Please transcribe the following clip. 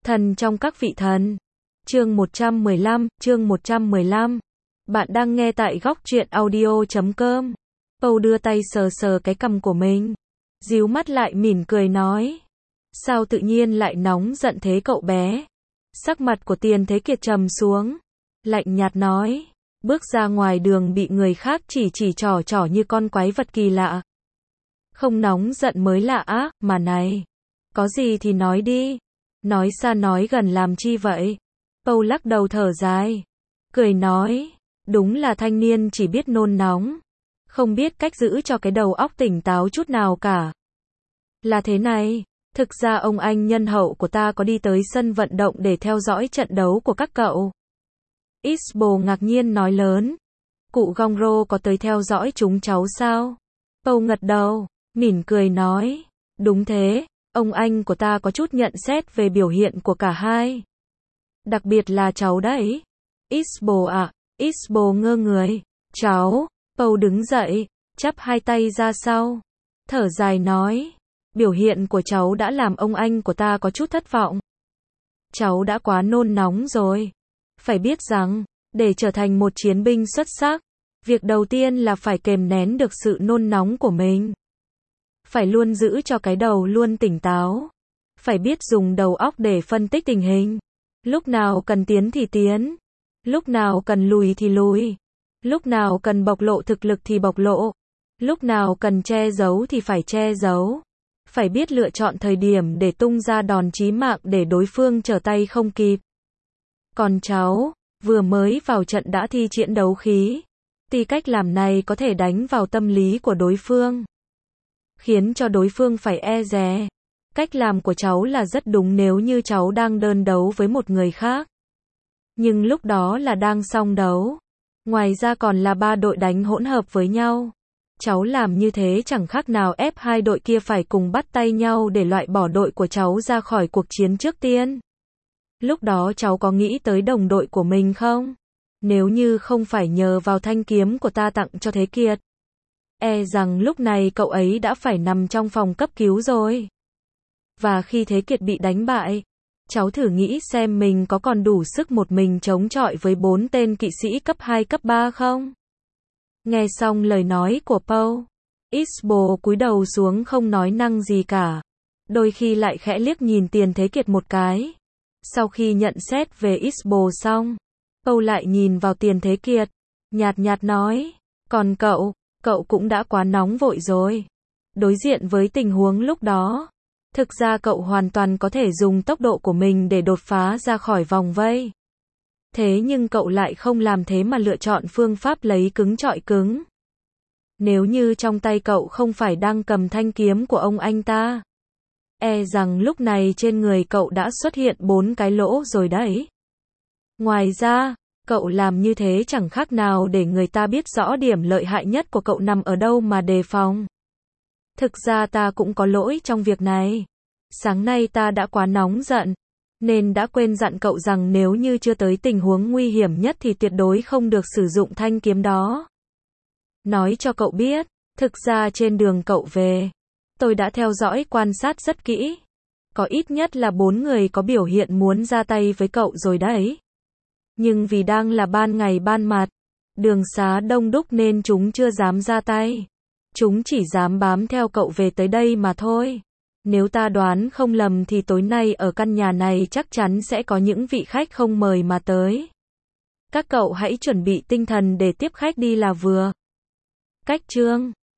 Thần trong các vị thần. Chương 115. Bạn đang nghe tại góc truyện audio.com. Pâu đưa tay sờ sờ cái cằm của mình. Díu mắt lại mỉm cười nói. Sao tự nhiên lại nóng giận thế cậu bé? Sắc mặt của Tiền Thế Kiệt trầm xuống. Lạnh nhạt nói. Bước ra ngoài đường bị người khác chỉ trỏ như con quái vật kỳ lạ. Không nóng giận mới lạ á, mà này. Có gì thì nói đi. Nói xa nói gần làm chi vậy? Pâu lắc đầu thở dài. Cười nói. Đúng là thanh niên chỉ biết nôn nóng. Không biết cách giữ cho cái đầu óc tỉnh táo chút nào cả. Là thế này. Thực ra ông anh nhân hậu của ta có đi tới sân vận động để theo dõi trận đấu của các cậu. Isbo ngạc nhiên nói lớn. Cụ Gongro có tới theo dõi chúng cháu sao? Pâu gật đầu, mỉm cười nói. Đúng thế, ông anh của ta có chút nhận xét về biểu hiện của cả hai. Đặc biệt là cháu đấy. Isbo ạ, Isbo ngơ người. Cháu, Pâu đứng dậy, chắp hai tay ra sau. Thở dài nói. Biểu hiện của cháu đã làm ông anh của ta có chút thất vọng. Cháu đã quá nôn nóng rồi. Phải biết rằng, để trở thành một chiến binh xuất sắc, việc đầu tiên là phải kềm nén được sự nôn nóng của mình. Phải luôn giữ cho cái đầu luôn tỉnh táo. Phải biết dùng đầu óc để phân tích tình hình. Lúc nào cần tiến thì tiến. Lúc nào cần lùi thì lùi. Lúc nào cần bộc lộ thực lực thì bộc lộ. Lúc nào cần che giấu thì phải che giấu. Phải biết lựa chọn thời điểm để tung ra đòn chí mạng để đối phương trở tay không kịp. Còn cháu, vừa mới vào trận đã thi triển đấu khí. Thì cách làm này có thể đánh vào tâm lý của đối phương. Khiến cho đối phương phải e dè. Cách làm của cháu là rất đúng nếu như cháu đang đơn đấu với một người khác. Nhưng lúc đó là đang song đấu. Ngoài ra còn là 3 đội đánh hỗn hợp với nhau. Cháu làm như thế chẳng khác nào ép hai đội kia phải cùng bắt tay nhau để loại bỏ đội của cháu ra khỏi cuộc chiến trước tiên. Lúc đó cháu có nghĩ tới đồng đội của mình không? Nếu như không phải nhờ vào thanh kiếm của ta tặng cho Thế Kiệt. E rằng lúc này cậu ấy đã phải nằm trong phòng cấp cứu rồi. Và khi Thế Kiệt bị đánh bại, cháu thử nghĩ xem mình có còn đủ sức một mình chống chọi với 4 tên kỵ sĩ cấp 2 cấp 3 không? Nghe xong lời nói của Pâu, Isbo cúi đầu xuống không nói năng gì cả. Đôi khi lại khẽ liếc nhìn Tiền Thế Kiệt một cái. Sau khi nhận xét về Isbo xong, Pâu lại nhìn vào Tiền Thế Kiệt, nhạt nhạt nói, còn cậu cũng đã quá nóng vội rồi. Đối diện với tình huống lúc đó, thực ra cậu hoàn toàn có thể dùng tốc độ của mình để đột phá ra khỏi vòng vây. Thế nhưng cậu lại không làm thế mà lựa chọn phương pháp lấy cứng chọi cứng. Nếu như trong tay cậu không phải đang cầm thanh kiếm của ông anh ta, e rằng lúc này trên người cậu đã xuất hiện 4 cái lỗ rồi đấy. Ngoài ra, cậu làm như thế chẳng khác nào để người ta biết rõ điểm lợi hại nhất của cậu nằm ở đâu mà đề phòng. Thực ra ta cũng có lỗi trong việc này. Sáng nay ta đã quá nóng giận, nên đã quên dặn cậu rằng nếu như chưa tới tình huống nguy hiểm nhất thì tuyệt đối không được sử dụng thanh kiếm đó. Nói cho cậu biết, thực ra trên đường cậu về, tôi đã theo dõi quan sát rất kỹ. Có ít nhất là 4 người có biểu hiện muốn ra tay với cậu rồi đấy. Nhưng vì đang là ban ngày ban mặt, đường xá đông đúc nên chúng chưa dám ra tay. Chúng chỉ dám bám theo cậu về tới đây mà thôi. Nếu ta đoán không lầm thì tối nay ở căn nhà này chắc chắn sẽ có những vị khách không mời mà tới. Các cậu hãy chuẩn bị tinh thần để tiếp khách đi là vừa. Cách chương